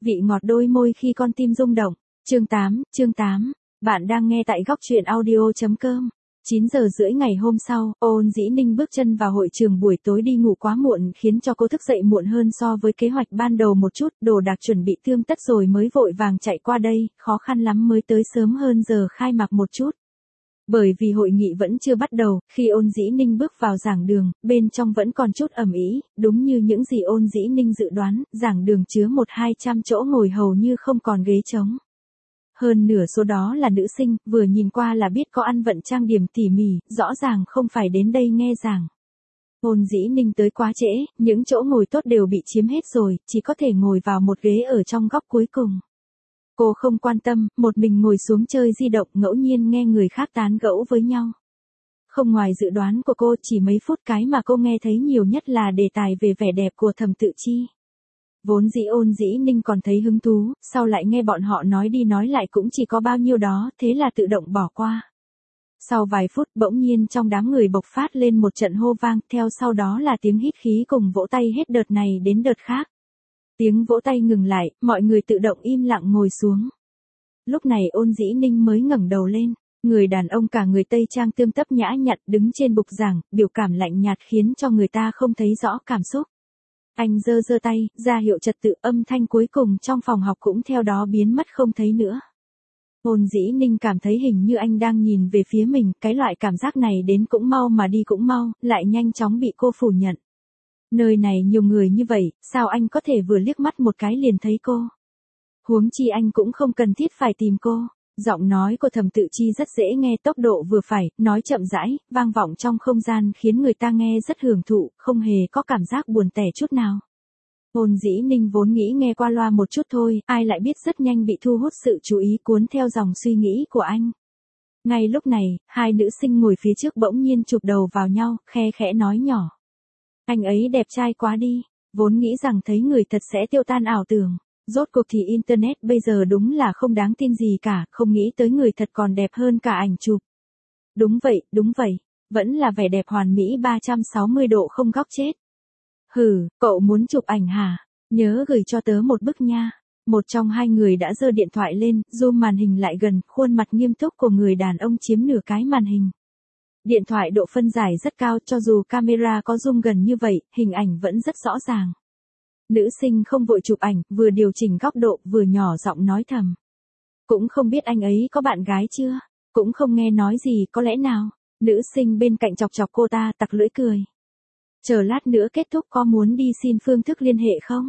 vị ngọt đôi môi khi con tim rung động. Chương 8, bạn đang nghe tại góc truyện audio.com. 9 giờ rưỡi ngày hôm sau, Ôn Dĩ Ninh bước chân vào hội trường. Buổi tối đi ngủ quá muộn khiến cho cô thức dậy muộn hơn so với kế hoạch ban đầu một chút, đồ đạc chuẩn bị tươm tất rồi mới vội vàng chạy qua đây, khó khăn lắm mới tới sớm hơn giờ khai mạc một chút. Bởi vì hội nghị vẫn chưa bắt đầu, khi Ôn Dĩ Ninh bước vào giảng đường, bên trong vẫn còn chút ầm ĩ, đúng như những gì Ôn Dĩ Ninh dự đoán, giảng đường chứa 100-200 chỗ ngồi hầu như không còn ghế trống. Hơn nửa số đó là nữ sinh, vừa nhìn qua là biết có ăn vận trang điểm tỉ mỉ, rõ ràng không phải đến đây nghe giảng. Ôn Dĩ Ninh tới quá trễ, những chỗ ngồi tốt đều bị chiếm hết rồi, chỉ có thể ngồi vào một ghế ở trong góc cuối cùng. Cô không quan tâm, một mình ngồi xuống chơi di động, ngẫu nhiên nghe người khác tán gẫu với nhau. Không ngoài dự đoán của cô, chỉ mấy phút cái mà cô nghe thấy nhiều nhất là đề tài về vẻ đẹp của Thẩm Tự Chi. Vốn dĩ Ôn Dĩ Ninh còn thấy hứng thú, sau lại nghe bọn họ nói đi nói lại cũng chỉ có bao nhiêu đó, thế là tự động bỏ qua. Sau vài phút, bỗng nhiên trong đám người bộc phát lên một trận hô vang, theo sau đó là tiếng hít khí cùng vỗ tay hết đợt này đến đợt khác. Tiếng vỗ tay ngừng lại, mọi người tự động im lặng ngồi xuống. Lúc này Ôn Dĩ Ninh mới ngẩng đầu lên, người đàn ông cả người Tây trang tươm tất nhã nhặn đứng trên bục giảng, biểu cảm lạnh nhạt khiến cho người ta không thấy rõ cảm xúc. Anh giơ tay, ra hiệu trật tự, âm thanh cuối cùng trong phòng học cũng theo đó biến mất không thấy nữa. Ôn Dĩ Ninh cảm thấy hình như anh đang nhìn về phía mình, cái loại cảm giác này đến cũng mau mà đi cũng mau, lại nhanh chóng bị cô phủ nhận. Nơi này nhiều người như vậy, sao anh có thể vừa liếc mắt một cái liền thấy cô? Huống chi anh cũng không cần thiết phải tìm cô. Giọng nói của Thẩm Tự Chi rất dễ nghe, tốc độ vừa phải, nói chậm rãi, vang vọng trong không gian khiến người ta nghe rất hưởng thụ, không hề có cảm giác buồn tẻ chút nào. Ôn Dĩ Ninh vốn nghĩ nghe qua loa một chút thôi, ai lại biết rất nhanh bị thu hút sự chú ý cuốn theo dòng suy nghĩ của anh. Ngay lúc này, hai nữ sinh ngồi phía trước bỗng nhiên chụp đầu vào nhau, khe khẽ nói nhỏ. Anh ấy đẹp trai quá đi, vốn nghĩ rằng thấy người thật sẽ tiêu tan ảo tưởng. Rốt cuộc thì Internet bây giờ đúng là không đáng tin gì cả, không nghĩ tới người thật còn đẹp hơn cả ảnh chụp. Đúng vậy, vẫn là vẻ đẹp hoàn mỹ 360 độ không góc chết. Hừ, cậu muốn chụp ảnh hả? Nhớ gửi cho tớ một bức nha. Một trong hai người đã giơ điện thoại lên, zoom màn hình lại gần, khuôn mặt nghiêm túc của người đàn ông chiếm nửa cái màn hình. Điện thoại độ phân giải rất cao, cho dù camera có zoom gần như vậy, hình ảnh vẫn rất rõ ràng. Nữ sinh không vội chụp ảnh, vừa điều chỉnh góc độ, vừa nhỏ giọng nói thầm. Cũng không biết anh ấy có bạn gái chưa? Cũng không nghe nói gì, có lẽ nào? Nữ sinh bên cạnh chọc chọc cô ta, tặc lưỡi cười. Chờ lát nữa kết thúc có muốn đi xin phương thức liên hệ không?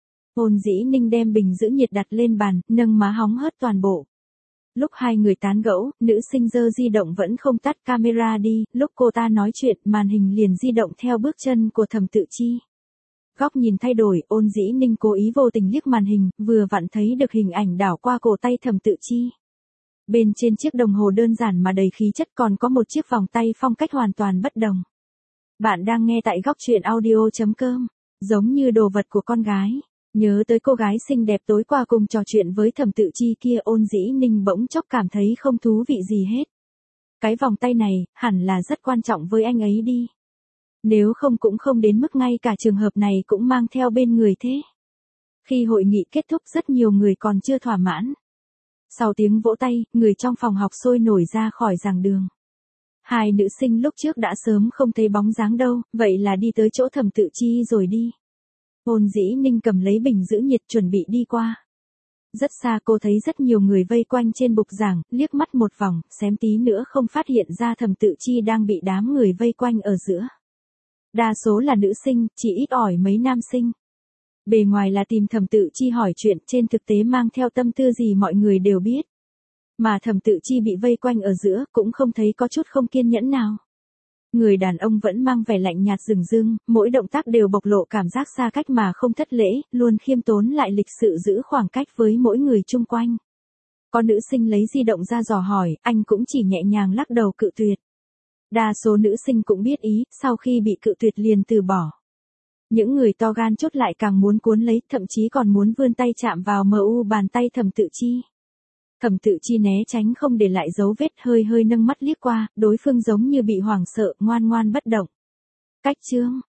Ôn Dĩ Ninh đem bình giữ nhiệt đặt lên bàn, nâng má hóng hớt toàn bộ. Lúc hai người tán gẫu, nữ sinh giơ di động vẫn không tắt camera đi, lúc cô ta nói chuyện, màn hình liền di động theo bước chân của Thẩm Tự Chi. Góc nhìn thay đổi, Ôn Dĩ Ninh cố ý vô tình liếc màn hình, vừa vặn thấy được hình ảnh đảo qua cổ tay Thẩm Tự Chi. Bên trên chiếc đồng hồ đơn giản mà đầy khí chất còn có một chiếc vòng tay phong cách hoàn toàn bất đồng. Bạn đang nghe tại góc truyện audio.com, giống như đồ vật của con gái. Nhớ tới cô gái xinh đẹp tối qua cùng trò chuyện với Thẩm Tự Chi kia, Ôn Dĩ Ninh bỗng chốc cảm thấy không thú vị gì hết. Cái vòng tay này, hẳn là rất quan trọng với anh ấy đi. Nếu không cũng không đến mức ngay cả trường hợp này cũng mang theo bên người thế. Khi hội nghị kết thúc rất nhiều người còn chưa thỏa mãn. Sau tiếng vỗ tay, người trong phòng học sôi nổi ra khỏi giảng đường. Hai nữ sinh lúc trước đã sớm không thấy bóng dáng đâu, vậy là đi tới chỗ Thẩm Tự Chi rồi đi. Ôn Dĩ Ninh cầm lấy bình giữ nhiệt chuẩn bị đi qua. Rất xa cô thấy rất nhiều người vây quanh trên bục giảng, liếc mắt một vòng, xém tí nữa không phát hiện ra Thẩm Tự Chi đang bị đám người vây quanh ở giữa. Đa số là nữ sinh, chỉ ít ỏi mấy nam sinh. Bề ngoài là tìm Thẩm Tự Chi hỏi chuyện, trên thực tế mang theo tâm tư gì mọi người đều biết. Mà Thẩm Tự Chi bị vây quanh ở giữa, cũng không thấy có chút không kiên nhẫn nào. Người đàn ông vẫn mang vẻ lạnh nhạt rừng rưng, mỗi động tác đều bộc lộ cảm giác xa cách mà không thất lễ, luôn khiêm tốn lại lịch sự giữ khoảng cách với mỗi người chung quanh. Có nữ sinh lấy di động ra dò hỏi, anh cũng chỉ nhẹ nhàng lắc đầu cự tuyệt. Đa số nữ sinh cũng biết ý, sau khi bị cự tuyệt liền từ bỏ. Những người to gan chốt lại càng muốn cuốn lấy, thậm chí còn muốn vươn tay chạm vào bàn tay Thẩm Tự Chi. Thẩm Tự Chi né tránh không để lại dấu vết, hơi nâng mắt liếc qua, đối phương giống như bị hoảng sợ, ngoan ngoan bất động. Cách chương,